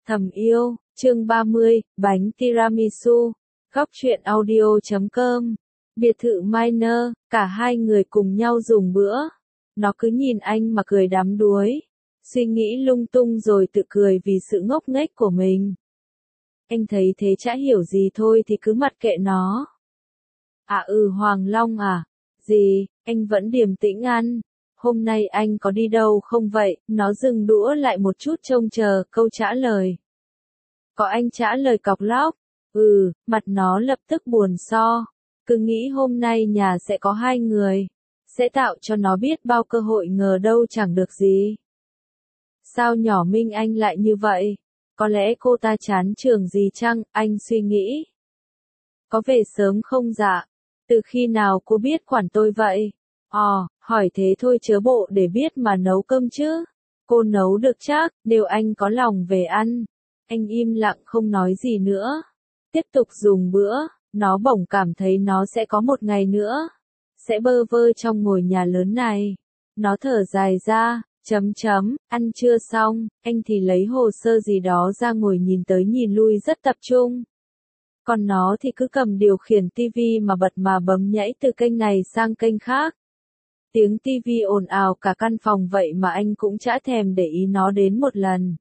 Thầm yêu, chương 30, bánh tiramisu, góc truyện audio.com, biệt thự Minor, cả hai người cùng nhau dùng bữa. Nó cứ nhìn anh mà cười đắm đuối, suy nghĩ lung tung rồi tự cười vì sự ngốc nghếch của mình. Anh thấy thế chả hiểu gì thôi thì cứ mặc kệ nó. Hoàng Long à? Gì, anh vẫn điềm tĩnh ăn. Hôm nay anh có đi đâu không vậy? Nó dừng đũa lại một chút trông chờ câu trả lời. Có, anh trả lời cọc lóc. Mặt nó lập tức buồn so. Cứ nghĩ hôm nay nhà sẽ có hai người. Sẽ tạo cho nó biết bao cơ hội, ngờ đâu chẳng được gì. Sao nhỏ Minh Anh lại như vậy? Có lẽ cô ta chán trường gì chăng? Anh suy nghĩ. Có về sớm không dạ? Từ khi nào cô biết quản tôi vậy? Hỏi thế thôi chớ bộ để biết mà nấu cơm chứ. Cô nấu được chắc, đều anh có lòng về ăn. Anh im lặng không nói gì nữa. Tiếp tục dùng bữa, nó bỗng cảm thấy nó sẽ có một ngày nữa. Sẽ bơ vơ trong ngôi nhà lớn này. Nó thở dài ra, ăn chưa xong, anh thì lấy hồ sơ gì đó ra ngồi nhìn tới nhìn lui rất tập trung. Còn nó thì cứ cầm điều khiển tivi mà bật mà bấm nhảy từ kênh này sang kênh khác. Tiếng tivi ồn ào cả căn phòng vậy mà anh cũng chả thèm để ý nó đến một lần.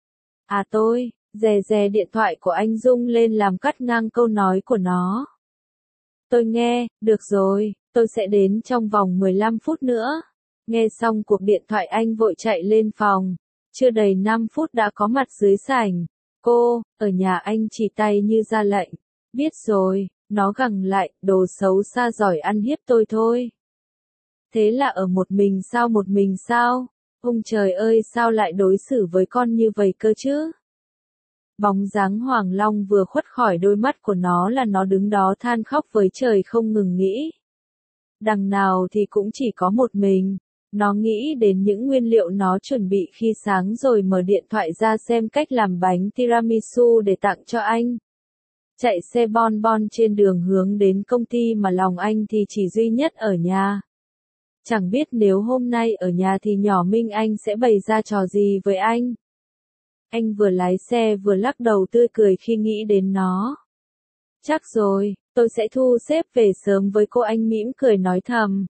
Dè điện thoại của anh rung lên làm cắt ngang câu nói của nó. Tôi nghe, được rồi, tôi sẽ đến trong vòng 15 phút nữa. Nghe xong cuộc điện thoại anh vội chạy lên phòng. Chưa đầy 5 phút đã có mặt dưới sảnh. Cô, ở nhà anh chỉ tay như ra lệnh. Biết rồi, nó gằn lại, đồ xấu xa giỏi ăn hiếp tôi thôi. Thế là ở một mình sao? Ông trời ơi, sao lại đối xử với con như vậy cơ chứ? Bóng dáng Hoàng Long vừa khuất khỏi đôi mắt của nó là nó đứng đó than khóc với trời không ngừng nghĩ. Đằng nào thì cũng chỉ có một mình. Nó nghĩ đến những nguyên liệu nó chuẩn bị khi sáng rồi mở điện thoại ra xem cách làm bánh tiramisu để tặng cho anh. Chạy xe bon bon trên đường hướng đến công ty mà lòng anh thì chỉ duy nhất ở nhà. Chẳng biết nếu hôm nay ở nhà thì nhỏ Minh Anh sẽ bày ra trò gì với anh. Anh vừa lái xe vừa lắc đầu tươi cười khi nghĩ đến nó. Chắc rồi, tôi sẽ thu xếp về sớm với cô, anh mỉm cười nói thầm.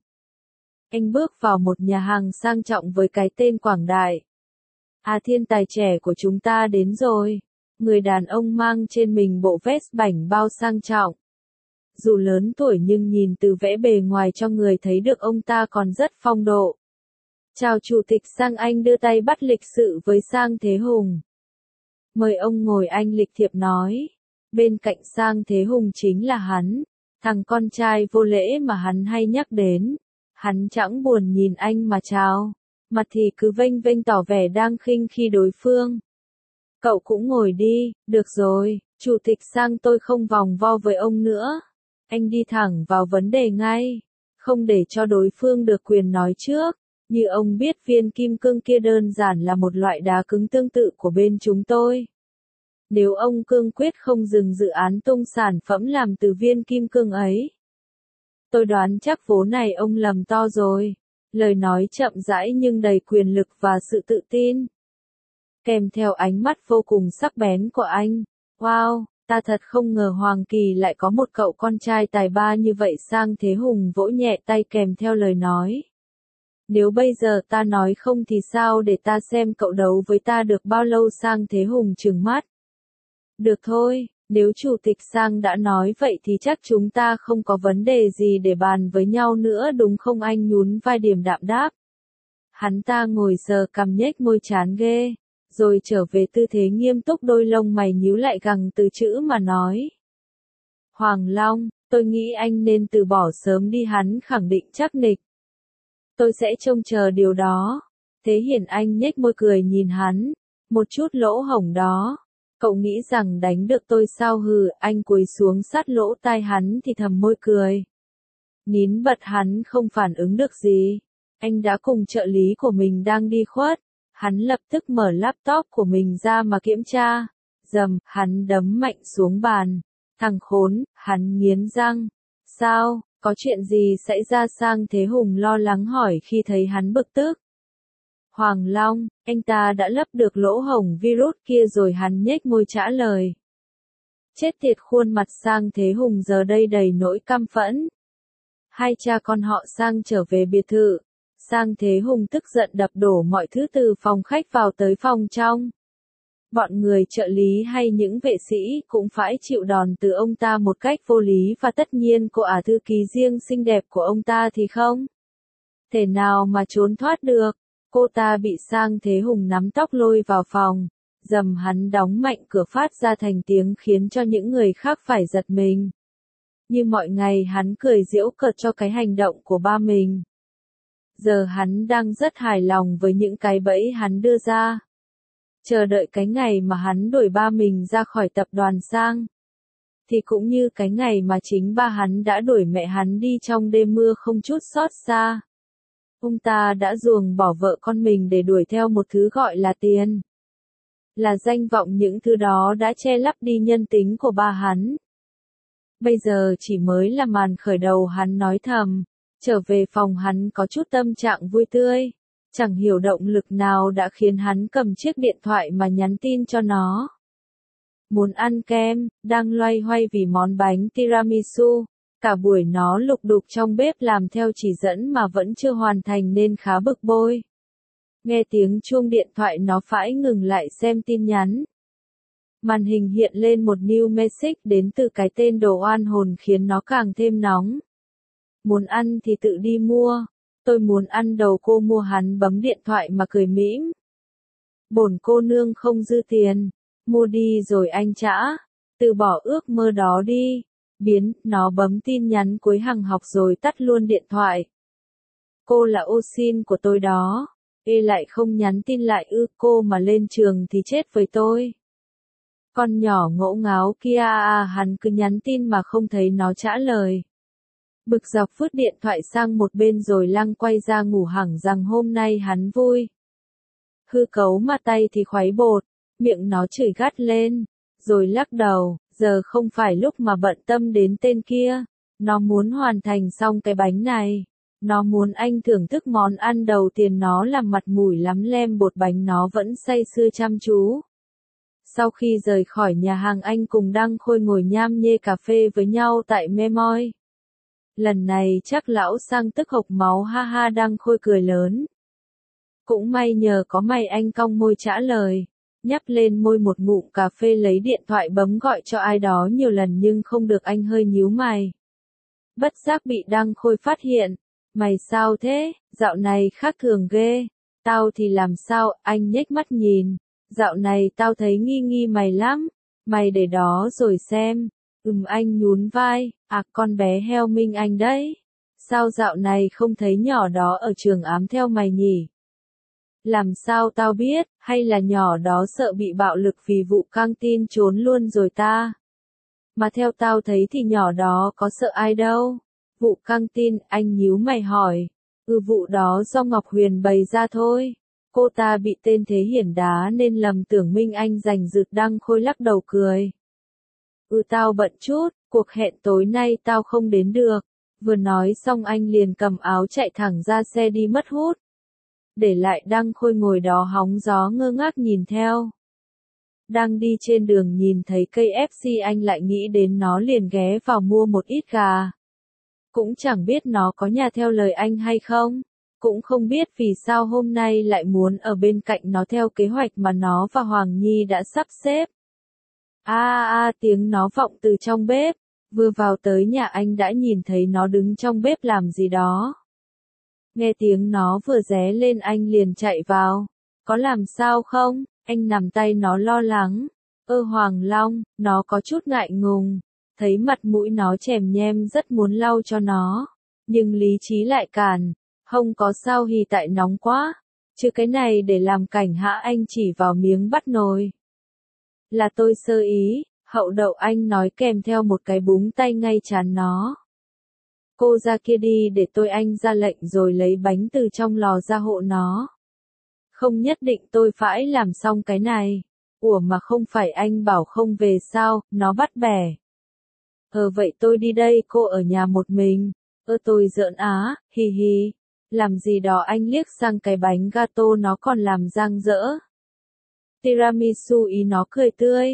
Anh bước vào một nhà hàng sang trọng với cái tên quảng đại. Thiên tài trẻ của chúng ta đến rồi. Người đàn ông mang trên mình bộ vest bảnh bao sang trọng. Dù lớn tuổi nhưng nhìn từ vẻ bề ngoài cho người thấy được ông ta còn rất phong độ. Chào chủ tịch Sang, anh đưa tay bắt lịch sự với Sang Thế Hùng. Mời ông ngồi, anh lịch thiệp nói. Bên cạnh Sang Thế Hùng chính là hắn, thằng con trai vô lễ mà hắn hay nhắc đến. Hắn chẳng buồn nhìn anh mà chào, mặt thì cứ vênh vênh tỏ vẻ đang khinh khi đối phương. Cậu cũng ngồi đi, được rồi, chủ tịch Sang, tôi không vòng vo với ông nữa. Anh đi thẳng vào vấn đề ngay, không để cho đối phương được quyền nói trước. Như ông biết, viên kim cương kia đơn giản là một loại đá cứng tương tự của bên chúng tôi. Nếu ông cương quyết không dừng dự án tung sản phẩm làm từ viên kim cương ấy, tôi đoán chắc vố này ông lầm to rồi. Lời nói chậm rãi nhưng đầy quyền lực và sự tự tin. Kèm theo ánh mắt vô cùng sắc bén của anh. Wow, ta thật không ngờ Hoàng Kỳ lại có một cậu con trai tài ba như vậy. Sang Thế Hùng vỗ nhẹ tay kèm theo lời nói. Nếu bây giờ ta nói không thì sao, để ta xem cậu đấu với ta được bao lâu. Sang Thế Hùng trừng mắt. Được thôi, nếu chủ tịch Sang đã nói vậy thì chắc chúng ta không có vấn đề gì để bàn với nhau nữa đúng không? Anh nhún vai điềm đạm đáp. Hắn ta ngồi sờ cằm nhếch môi chán ghê, rồi trở về tư thế nghiêm túc, đôi lông mày nhíu lại gằn từ chữ mà nói. Hoàng Long, tôi nghĩ anh nên từ bỏ sớm đi. Hắn khẳng định chắc nịch. Tôi sẽ trông chờ điều đó. Thế Hiển, anh nhếch môi cười nhìn hắn. Một chút lỗ hổng đó. Cậu nghĩ rằng đánh được tôi sao? Anh cúi xuống sát lỗ tai hắn thì thầm môi cười. Nín bật, hắn không phản ứng được gì. Anh đã cùng trợ lý của mình đang đi khuất. Hắn lập tức mở laptop của mình ra mà kiểm tra. Hắn đấm mạnh xuống bàn. Thằng khốn, hắn nghiến răng. Sao, có chuyện gì xảy ra? Sang Thế Hùng lo lắng hỏi khi thấy hắn bực tức. Hoàng Long, anh ta đã lấp được lỗ hổng virus kia rồi, hắn nhếch môi trả lời. Chết tiệt, khuôn mặt Sang Thế Hùng giờ đây đầy nỗi căm phẫn. Hai cha con họ Sang trở về biệt thự. Sang Thế Hùng tức giận đập đổ mọi thứ từ phòng khách vào tới phòng trong. Bọn người trợ lý hay những vệ sĩ cũng phải chịu đòn từ ông ta một cách vô lý, và tất nhiên cô ả thư ký riêng xinh đẹp của ông ta thì không thể nào mà trốn thoát được. Cô ta bị Sang Thế Hùng nắm tóc lôi vào phòng, dầm hắn đóng mạnh cửa phát ra thành tiếng khiến cho những người khác phải giật mình. Như mọi ngày hắn cười giễu cợt cho cái hành động của ba mình. Giờ hắn đang rất hài lòng với những cái bẫy hắn đưa ra. Chờ đợi cái ngày mà hắn đuổi ba mình ra khỏi tập đoàn Sang. Thì cũng như cái ngày mà chính ba hắn đã đuổi mẹ hắn đi trong đêm mưa không chút xót xa. Ông ta đã ruồng bỏ vợ con mình để đuổi theo một thứ gọi là tiền. Là danh vọng, những thứ đó đã che lấp đi nhân tính của ba hắn. Bây giờ chỉ mới là màn khởi đầu, hắn nói thầm. Trở về phòng hắn có chút tâm trạng vui tươi. Chẳng hiểu động lực nào đã khiến hắn cầm chiếc điện thoại mà nhắn tin cho nó. Muốn ăn kem, đang loay hoay vì món bánh tiramisu. Cả buổi nó lục đục trong bếp làm theo chỉ dẫn mà vẫn chưa hoàn thành nên khá bực bội. Nghe tiếng chuông điện thoại nó phải ngừng lại xem tin nhắn. Màn hình hiện lên một new message đến từ cái tên đồ oan hồn khiến nó càng thêm nóng. Muốn ăn thì tự đi mua. Tôi muốn ăn đầu cô mua, hắn bấm điện thoại mà cười mỉm. Bổn cô nương không dư tiền. Mua đi rồi anh trả. Từ bỏ ước mơ đó đi. Biến, nó bấm tin nhắn cuối hàng học rồi tắt luôn điện thoại. Cô là ô xin của tôi đó. Ê, lại không nhắn tin lại ư? Cô mà lên trường thì chết với tôi. Con nhỏ ngỗ ngáo kia hắn cứ nhắn tin mà không thấy nó trả lời. Bực dọc vứt điện thoại sang một bên rồi lăng quay ra ngủ, hẳn rằng hôm nay hắn vui. Hư cấu mà tay thì khuấy bột, miệng nó chửi gắt lên, rồi lắc đầu, giờ không phải lúc mà bận tâm đến tên kia. Nó muốn hoàn thành xong cái bánh này. Nó muốn anh thưởng thức món ăn đầu tiên, nó làm mặt mũi lắm lem bột bánh, nó vẫn say sưa chăm chú. Sau khi rời khỏi nhà hàng, anh cùng Đăng Khôi ngồi nham nhê cà phê với nhau tại Memoy. Lần này chắc lão Sang tức hộc máu, ha ha. Đăng Khôi cười lớn. Cũng may nhờ có mày, anh cong môi trả lời. Nhấp lên môi một ngụm cà phê, lấy điện thoại bấm gọi cho ai đó nhiều lần nhưng không được, anh hơi nhíu mày. Bất giác bị Đăng Khôi phát hiện. Mày sao thế, dạo này khác thường ghê. Tao thì làm sao, anh nhếch mắt nhìn. Dạo này tao thấy nghi nghi mày lắm. Mày để đó rồi xem. Anh nhún vai. À, con bé heo Minh Anh đấy. Sao dạo này không thấy nhỏ đó ở trường ám theo mày nhỉ? Làm sao tao biết, hay là nhỏ đó sợ bị bạo lực vì vụ căng tin trốn luôn rồi ta? Mà theo tao thấy thì nhỏ đó có sợ ai đâu. Vụ căng tin, anh nhíu mày hỏi. Vụ đó do Ngọc Huyền bày ra thôi. Cô ta bị tên Thế Hiển đá nên lầm tưởng Minh Anh giành giật. Đăng Khôi lắc đầu cười. Tao bận chút, cuộc hẹn tối nay tao không đến được. Vừa nói xong anh liền cầm áo chạy thẳng ra xe đi mất hút. Để lại Đăng Khôi ngồi đó hóng gió ngơ ngác nhìn theo. Đang đi trên đường nhìn thấy cây FC, anh lại nghĩ đến nó liền ghé vào mua một ít gà. Cũng chẳng biết nó có nhà theo lời anh hay không. Cũng không biết vì sao hôm nay lại muốn ở bên cạnh nó theo kế hoạch mà nó và Hoàng Nhi đã sắp xếp. Tiếng nó vọng từ trong bếp. Vừa vào tới nhà anh đã nhìn thấy nó đứng trong bếp làm gì đó. Nghe tiếng nó vừa ré lên anh liền chạy vào. Có làm sao không? Anh nắm tay nó lo lắng. Hoàng Long, nó có chút ngại ngùng. Thấy mặt mũi nó chèm nhem rất muốn lau cho nó. Nhưng lý trí lại cản. Không có sao, hì tại nóng quá. Chứ cái này để làm cảnh hả? Anh chỉ vào miếng bắt nồi. Là tôi sơ ý. Hậu đậu, anh nói kèm theo một cái búng tay ngay trán nó. Cô ra kia đi để tôi, anh ra lệnh rồi lấy bánh từ trong lò ra hộ nó. Không nhất định tôi phải làm xong cái này. Ủa mà không phải anh bảo không về sao, nó bắt bẻ. Vậy tôi đi đây, cô ở nhà một mình. Tôi giỡn á, hi hi. Làm gì đó anh liếc sang cái bánh gato nó còn làm dang dỡ. Tiramisu ý nó cười tươi.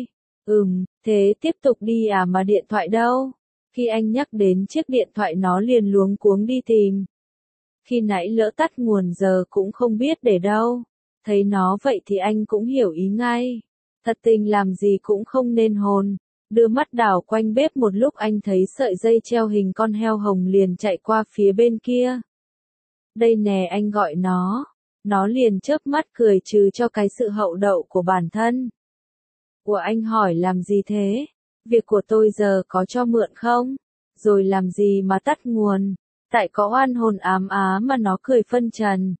Thế tiếp tục đi à mà điện thoại đâu? Khi anh nhắc đến chiếc điện thoại nó liền luống cuống đi tìm. Khi nãy lỡ tắt nguồn giờ cũng không biết để đâu. Thấy nó vậy thì anh cũng hiểu ý ngay. Thật tình làm gì cũng không nên hồn. Đưa mắt đảo quanh bếp một lúc anh thấy sợi dây treo hình con heo hồng liền chạy qua phía bên kia. Đây nè anh gọi nó. Nó liền chớp mắt cười trừ cho cái sự hậu đậu của bản thân. Của anh hỏi làm gì thế? Việc của tôi giờ có cho mượn không? Rồi làm gì mà tắt nguồn? Tại có oan hồn ám á mà nó cười phân trần.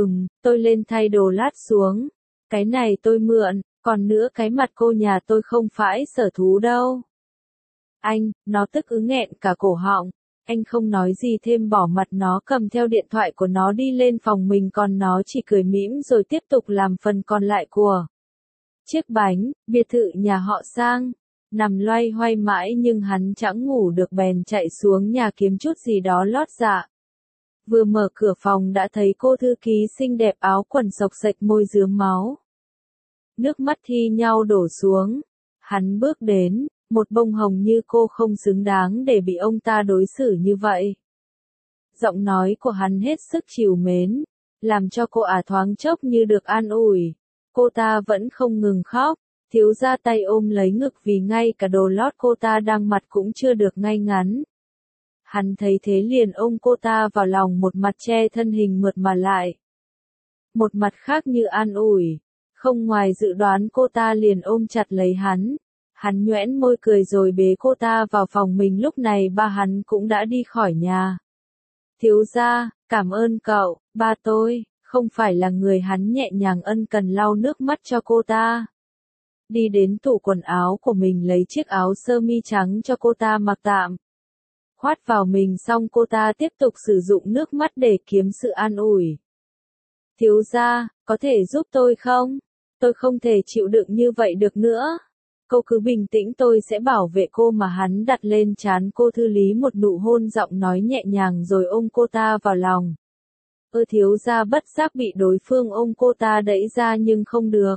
Tôi lên thay đồ lát xuống. Cái này tôi mượn, còn nữa cái mặt cô nhà tôi không phải sở thú đâu. Anh, nó tức nghẹn cả cổ họng. Anh không nói gì thêm bỏ mặt nó cầm theo điện thoại của nó đi lên phòng mình còn nó chỉ cười mỉm rồi tiếp tục làm phần còn lại của chiếc bánh, biệt thự nhà họ Sang. Nằm loay hoay mãi nhưng hắn chẳng ngủ được bèn chạy xuống nhà kiếm chút gì đó lót dạ. Vừa mở cửa phòng đã thấy cô thư ký xinh đẹp áo quần xộc xệch môi rướm máu. Nước mắt thi nhau đổ xuống. Hắn bước đến, một bông hồng như cô không xứng đáng để bị ông ta đối xử như vậy. Giọng nói của hắn hết sức trìu mến, làm cho cô thoáng chốc như được an ủi. Cô ta vẫn không ngừng khóc, thiếu ra tay ôm lấy ngực vì ngay cả đồ lót cô ta đang mặc cũng chưa được ngay ngắn. Hắn thấy thế liền ôm cô ta vào lòng một mặt che thân hình mượt mà lại. Một mặt khác như an ủi, không ngoài dự đoán cô ta liền ôm chặt lấy hắn. Hắn nhoẻn môi cười rồi bế cô ta vào phòng mình lúc này ba hắn cũng đã đi khỏi nhà. Thiếu gia, cảm ơn cậu, ba tôi, không phải là người hắn nhẹ nhàng ân cần lau nước mắt cho cô ta. Đi đến tủ quần áo của mình lấy chiếc áo sơ mi trắng cho cô ta mặc tạm. Khoát vào mình xong cô ta tiếp tục sử dụng nước mắt để kiếm sự an ủi. Thiếu gia, có thể giúp tôi không? Tôi không thể chịu đựng như vậy được nữa. Cô cứ bình tĩnh tôi sẽ bảo vệ cô mà hắn đặt lên trán cô Thư Lý một nụ hôn giọng nói nhẹ nhàng rồi ôm cô ta vào lòng. Thiếu gia bất giác bị đối phương ôm cô ta đẩy ra nhưng không được.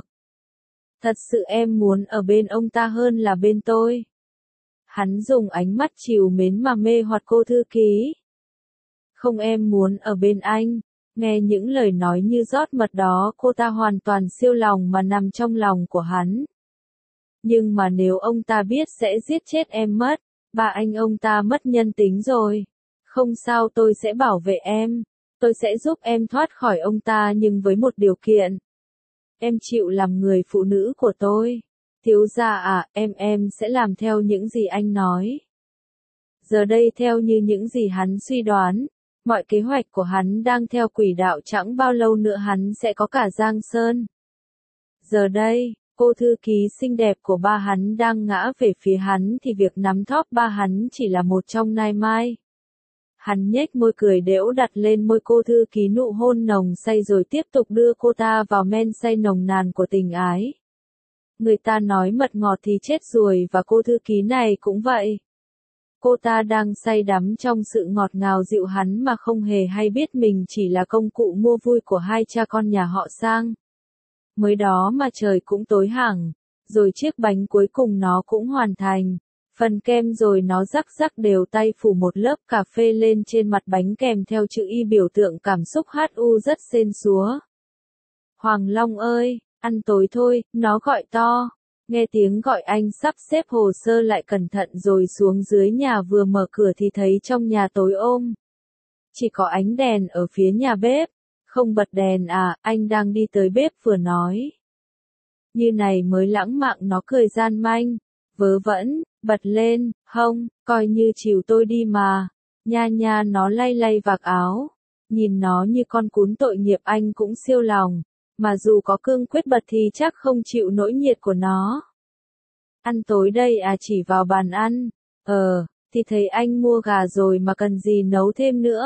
Thật sự em muốn ở bên ông ta hơn là bên tôi. Hắn dùng ánh mắt trìu mến mà mê hoặc cô thư ký. Không em muốn ở bên anh. Nghe những lời nói như rót mật đó cô ta hoàn toàn siêu lòng mà nằm trong lòng của hắn. Nhưng mà nếu ông ta biết sẽ giết chết em mất, bà anh ông ta mất nhân tính rồi. Không sao tôi sẽ bảo vệ em. Tôi sẽ giúp em thoát khỏi ông ta nhưng với một điều kiện. Em chịu làm người phụ nữ của tôi. Thiếu gia à, em sẽ làm theo những gì anh nói. Giờ đây theo như những gì hắn suy đoán, mọi kế hoạch của hắn đang theo quỹ đạo chẳng bao lâu nữa hắn sẽ có cả Giang Sơn. Giờ đây, cô thư ký xinh đẹp của ba hắn đang ngã về phía hắn thì việc nắm thóp ba hắn chỉ là một trong nai mai. Hắn nhếch môi cười đễu đặt lên môi cô thư ký nụ hôn nồng say rồi tiếp tục đưa cô ta vào men say nồng nàn của tình ái. Người ta nói mật ngọt thì chết ruồi và cô thư ký này cũng vậy. Cô ta đang say đắm trong sự ngọt ngào dịu hắn mà không hề hay biết mình chỉ là công cụ mua vui của hai cha con nhà họ Sang. Mới đó mà trời cũng tối hẳn, rồi chiếc bánh cuối cùng nó cũng hoàn thành. Phần kem rồi nó rắc rắc đều tay phủ một lớp cà phê lên trên mặt bánh kèm theo chữ Y biểu tượng cảm xúc HU rất sến súa. Hoàng Long ơi, ăn tối thôi, nó gọi to. Nghe tiếng gọi anh sắp xếp hồ sơ lại cẩn thận rồi xuống dưới nhà vừa mở cửa thì thấy trong nhà tối ôm. Chỉ có ánh đèn ở phía nhà bếp. Không bật đèn à, anh đang đi tới bếp vừa nói. Như này mới lãng mạn nó cười gian manh. Vớ vẩn, bật lên, không, coi như chiều tôi đi mà. Nha nha nó lay lay vạt áo. Nhìn nó như con cún tội nghiệp anh cũng siêu lòng. Mà dù có cương quyết bật thì chắc không chịu nỗi nhiệt của nó. Ăn tối đây à chỉ vào bàn ăn. Thì thấy anh mua gà rồi mà cần gì nấu thêm nữa.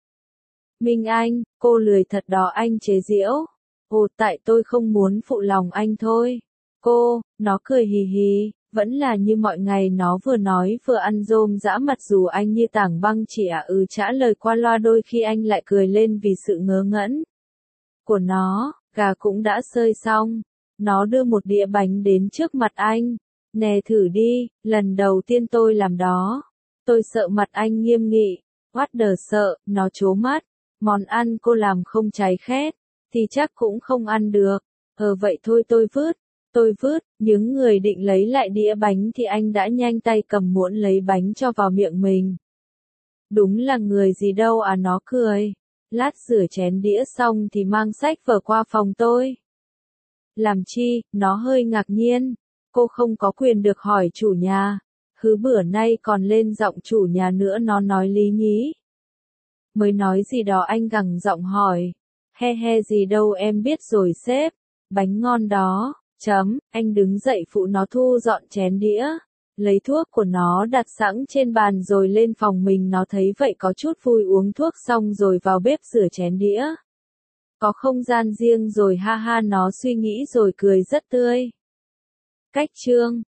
Minh Anh, cô lười thật đó anh chế giễu. Tại tôi không muốn phụ lòng anh thôi. Nó cười hì hì, Vẫn là như mọi ngày nó vừa nói vừa ăn rôm dã mặc dù anh như tảng băng chỉ trả lời qua loa đôi khi anh lại cười lên vì sự ngớ ngẩn của nó. Gà cũng đã sơi xong. Nó đưa một đĩa bánh đến trước mặt anh. Nè thử đi, lần đầu tiên tôi làm đó. Tôi sợ mặt anh nghiêm nghị. What the sợ, nó trố mắt. Món ăn cô làm không cháy khét, thì chắc cũng không ăn được. Vậy thôi tôi vứt, những người định lấy lại đĩa bánh thì anh đã nhanh tay cầm muỗng lấy bánh cho vào miệng mình. Đúng là người gì đâu nó cười. Lát rửa chén đĩa xong thì mang sách vở qua phòng tôi. Làm chi, nó hơi ngạc nhiên. Cô không có quyền được hỏi chủ nhà. Bữa nay còn lên giọng chủ nhà nữa nó nói lý nhí. Mới nói gì đó anh gằn giọng hỏi. He gì đâu em biết rồi sếp. Bánh ngon đó. Anh đứng dậy phụ nó thu dọn chén đĩa. Lấy thuốc của nó đặt sẵn trên bàn rồi lên phòng mình. Nó thấy vậy có chút vui uống thuốc xong rồi vào bếp rửa chén đĩa. Có không gian riêng rồi ha ha nó suy nghĩ rồi cười rất tươi. Cách chương